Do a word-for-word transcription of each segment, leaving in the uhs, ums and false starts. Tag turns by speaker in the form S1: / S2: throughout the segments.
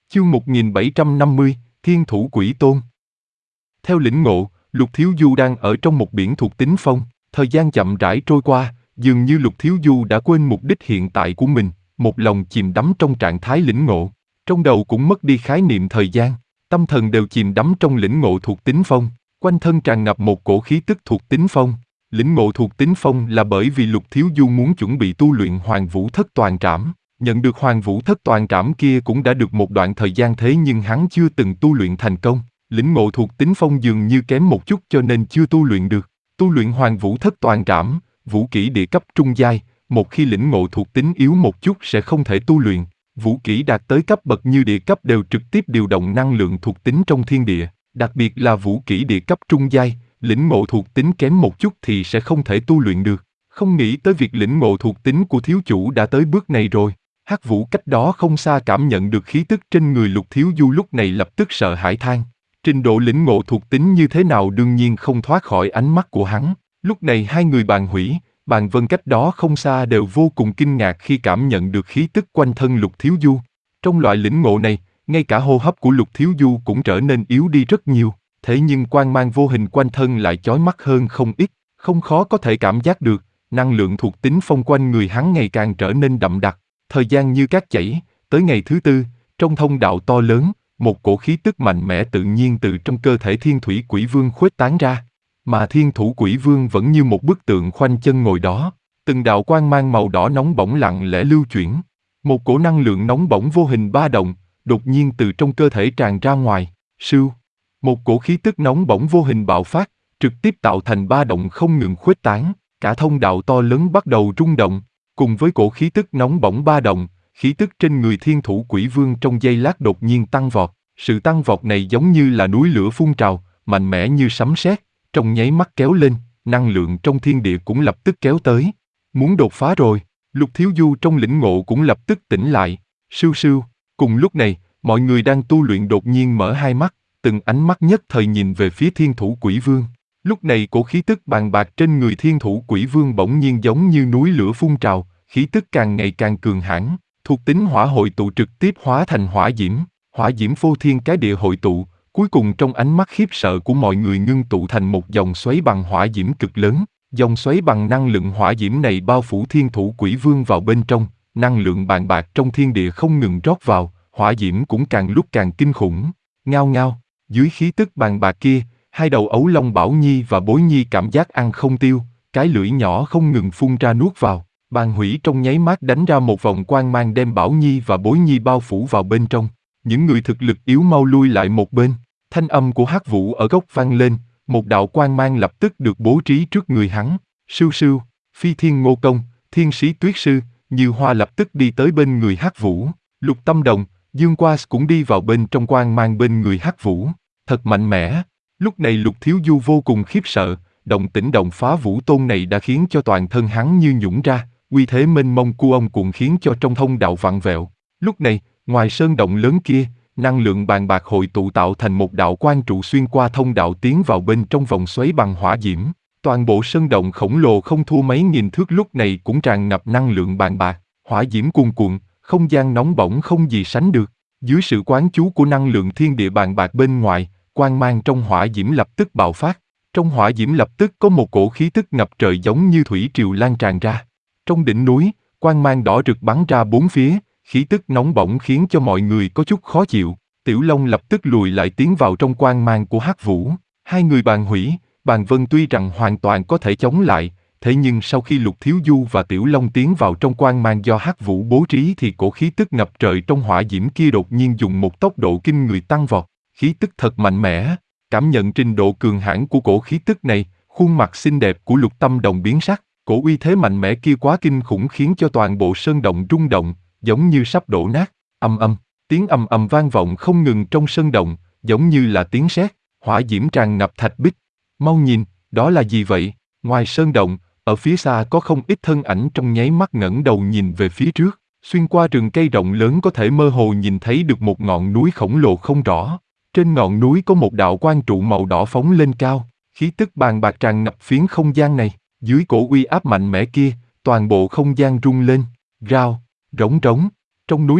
S1: Chương một nghìn bảy trăm năm mươi, Thiên Thủ Quỷ Tôn. Theo lĩnh ngộ, Lục Thiếu Du đang ở trong một biển thuộc tính phong, thời gian chậm rãi trôi qua, dường như Lục Thiếu Du đã quên mục đích hiện tại của mình, một lòng chìm đắm trong trạng thái lĩnh ngộ. Trong đầu cũng mất đi khái niệm thời gian, tâm thần đều chìm đắm trong lĩnh ngộ thuộc tính phong, quanh thân tràn ngập một cổ khí tức thuộc tính phong. Lĩnh ngộ thuộc tính phong là bởi vì Lục Thiếu Du muốn chuẩn bị tu luyện Hoàng Vũ Thất Toàn Trảm. Nhận được Hoàng Vũ Thất Toàn Trảm kia cũng đã được một đoạn thời gian, thế nhưng hắn chưa từng tu luyện thành công. Lĩnh ngộ thuộc tính phong dường như kém một chút cho nên chưa tu luyện được. Tu luyện Hoàng Vũ Thất Toàn Trảm, vũ kỹ địa cấp trung giai, một khi lĩnh ngộ thuộc tính yếu một chút sẽ không thể tu luyện. Vũ kỹ đạt tới cấp bậc như địa cấp đều trực tiếp điều động năng lượng thuộc tính trong thiên địa, đặc biệt là vũ kỹ địa cấp trung giai, lĩnh ngộ thuộc tính kém một chút thì sẽ không thể tu luyện được. Không nghĩ tới việc lĩnh ngộ thuộc tính của thiếu chủ đã tới bước này rồi. Hắc Vũ cách đó không xa cảm nhận được khí tức trên người Lục Thiếu Du lúc này lập tức sợ hãi than. Trình độ lĩnh ngộ thuộc tính như thế nào đương nhiên không thoát khỏi ánh mắt của hắn. Lúc này hai người Bàn Hủy, Bàn Vân cách đó không xa đều vô cùng kinh ngạc khi cảm nhận được khí tức quanh thân Lục Thiếu Du. Trong loại lĩnh ngộ này, ngay cả hô hấp của Lục Thiếu Du cũng trở nên yếu đi rất nhiều. Thế nhưng quang mang vô hình quanh thân lại chói mắt hơn không ít, không khó có thể cảm giác được, năng lượng thuộc tính phong quanh người hắn ngày càng trở nên đậm đặc. Thời gian như cát chảy, tới ngày thứ tư, trong thông đạo to lớn, một cổ khí tức mạnh mẽ tự nhiên từ trong cơ thể Thiên Thủy Quỷ Vương khuếch tán ra. Mà Thiên Thủ Quỷ Vương vẫn như một bức tượng khoanh chân ngồi đó, từng đạo quang mang màu đỏ nóng bỏng lặng lẽ lưu chuyển. Một cổ năng lượng nóng bỏng vô hình ba động, đột nhiên từ trong cơ thể tràn ra ngoài, sưu. Một cổ khí tức nóng bỏng vô hình bạo phát, trực tiếp tạo thành ba động không ngừng khuếch tán, cả thông đạo to lớn bắt đầu rung động. Cùng với cổ khí tức nóng bỏng ba động, khí tức trên người Thiên Thủ Quỷ Vương trong giây lát đột nhiên tăng vọt. Sự tăng vọt này giống như là núi lửa phun trào, mạnh mẽ như sấm sét, trong nháy mắt kéo lên, năng lượng trong thiên địa cũng lập tức kéo tới. Muốn đột phá rồi, Lục Thiếu Du trong lĩnh ngộ cũng lập tức tỉnh lại. Sưu sưu, cùng lúc này, mọi người đang tu luyện đột nhiên mở hai mắt, từng ánh mắt nhất thời nhìn về phía Thiên Thủ Quỷ Vương. Lúc này cổ khí tức bàn bạc trên người Thiên Thủ Quỷ Vương bỗng nhiên giống như núi lửa phun trào, khí tức càng ngày càng cường hãn, thuộc tính hỏa hội tụ trực tiếp hóa thành hỏa diễm, hỏa diễm phô thiên cái địa hội tụ, cuối cùng trong ánh mắt khiếp sợ của mọi người ngưng tụ thành một dòng xoáy bằng hỏa diễm cực lớn. Dòng xoáy bằng năng lượng hỏa diễm này bao phủ Thiên Thủ Quỷ Vương vào bên trong, năng lượng bàn bạc trong thiên địa không ngừng rót vào, hỏa diễm cũng càng lúc càng kinh khủng. Ngao ngao, dưới khí tức bàn bạc kia, hai đầu ấu long Bảo Nhi và Bối Nhi cảm giác ăn không tiêu, cái lưỡi nhỏ không ngừng phun ra nuốt vào. Bàn Hủy trong nháy mắt đánh ra một vòng quang mang đem Bảo Nhi và Bối Nhi bao phủ vào bên trong. Những người thực lực yếu mau lui lại một bên. Thanh âm của Hắc Vũ ở góc vang lên, một đạo quang mang lập tức được bố trí trước người hắn. Sưu sưu, Phi Thiên Ngô Công, Thiên Sĩ Tuyết Sư, Như Hoa lập tức đi tới bên người Hắc Vũ. Lục Tâm Đồng, Dương Quas cũng đi vào bên trong quang mang bên người Hắc Vũ. Thật mạnh mẽ. Lúc này Lục Thiếu Du vô cùng khiếp sợ, động tĩnh động phá vũ tôn này đã khiến cho toàn thân hắn như nhũn ra, uy thế mênh mông của ông cuộn khiến cho trong thông đạo vặn vẹo. Lúc này, ngoài sơn động lớn kia, năng lượng bàn bạc hội tụ tạo thành một đạo quang trụ xuyên qua thông đạo tiến vào bên trong vòng xoáy bằng hỏa diễm. Toàn bộ sơn động khổng lồ không thua mấy nghìn thước lúc này cũng tràn ngập năng lượng bàn bạc, hỏa diễm cuồn cuộn, không gian nóng bỏng không gì sánh được. Dưới sự quán chú của năng lượng thiên địa bàn bạc bên ngoài, quang mang trong hỏa diễm lập tức bạo phát. Trong hỏa diễm lập tức có một cổ khí tức ngập trời giống như thủy triều lan tràn ra. Trong đỉnh núi, quang mang đỏ rực bắn ra bốn phía, khí tức nóng bỏng khiến cho mọi người có chút khó chịu. Tiểu Long lập tức lùi lại tiến vào trong quang mang của Hắc Vũ. Hai người Bàn Hủy, Bàn Vân tuy rằng hoàn toàn có thể chống lại, thế nhưng sau khi Lục Thiếu Du và Tiểu Long tiến vào trong quang mang do Hắc Vũ bố trí thì cổ khí tức ngập trời trong hỏa diễm kia đột nhiên dùng một tốc độ kinh người tăng vọt. Khí tức thật mạnh mẽ. Cảm nhận trình độ cường hãn của cổ khí tức này, khuôn mặt xinh đẹp của Lục Tâm Đồng biến sắc. Cổ uy thế mạnh mẽ kia quá kinh khủng khiến cho toàn bộ sơn động rung động, giống như sắp đổ nát. Âm âm, tiếng ầm ầm vang vọng không ngừng trong sơn động, giống như là tiếng sét. Hỏa diễm tràn ngập thạch bích. Mau nhìn, đó là gì vậy? Ngoài sơn động, ở phía xa có không ít thân ảnh trong nháy mắt ngẩng đầu nhìn về phía trước. Xuyên qua rừng cây rộng lớn có thể mơ hồ nhìn thấy được một ngọn núi khổng lồ không rõ. Trên ngọn núi có một đạo quang trụ màu đỏ phóng lên cao, khí tức bàn bạc tràn ngập phiến không gian này. Dưới cổ uy áp mạnh mẽ kia, toàn bộ không gian rung lên, rao, rống rống. Trong núi non,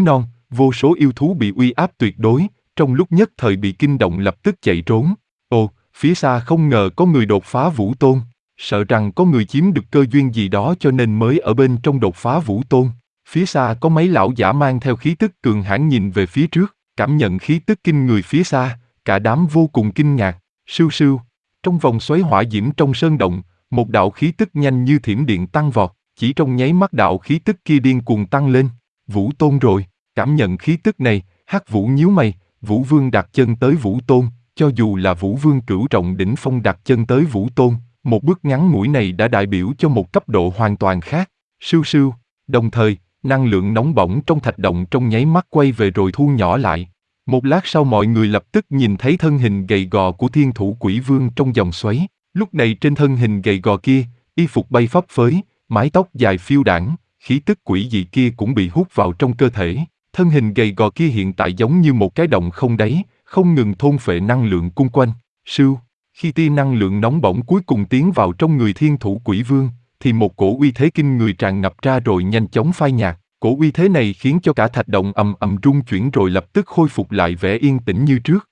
S1: vô số yêu thú bị uy áp tuyệt đối, trong lúc nhất thời bị kinh động lập tức chạy trốn. Ồ, phía xa không ngờ có người đột phá Vũ Tôn, sợ rằng có người chiếm được cơ duyên gì đó cho nên mới ở bên trong đột phá Vũ Tôn. Phía xa có mấy lão giả mang theo khí tức cường hãn nhìn về phía trước, cảm nhận khí tức kinh người phía xa, cả đám vô cùng kinh ngạc. Sưu sưu, trong vòng xoáy hỏa diễm trong sơn động, một đạo khí tức nhanh như thiểm điện tăng vọt, chỉ trong nháy mắt đạo khí tức kia điên cuồng tăng lên. Vũ Tôn rồi, cảm nhận khí tức này, Hắc Vũ nhíu mày, Vũ Vương đặt chân tới Vũ Tôn, cho dù là Vũ Vương cửu trọng đỉnh phong đặt chân tới Vũ Tôn, một bước ngắn ngủi này đã đại biểu cho một cấp độ hoàn toàn khác. Sưu sưu, đồng thời, năng lượng nóng bỏng trong thạch động trong nháy mắt quay về rồi thu nhỏ lại. Một lát sau mọi người lập tức nhìn thấy thân hình gầy gò của Thiên Thủ Quỷ Vương trong dòng xoáy. Lúc này trên thân hình gầy gò kia, y phục bay phấp phới, mái tóc dài phiêu đãng, khí tức quỷ dị kia cũng bị hút vào trong cơ thể. Thân hình gầy gò kia hiện tại giống như một cái động không đáy, không ngừng thôn phệ năng lượng cung quanh. Sưu, khi tia năng lượng nóng bỏng cuối cùng tiến vào trong người Thiên Thủ Quỷ Vương, thì một cổ uy thế kinh người tràn ngập ra rồi nhanh chóng phai nhạt. Cổ uy thế này khiến cho cả thạch động ầm ầm rung chuyển rồi lập tức khôi phục lại vẻ yên tĩnh như trước.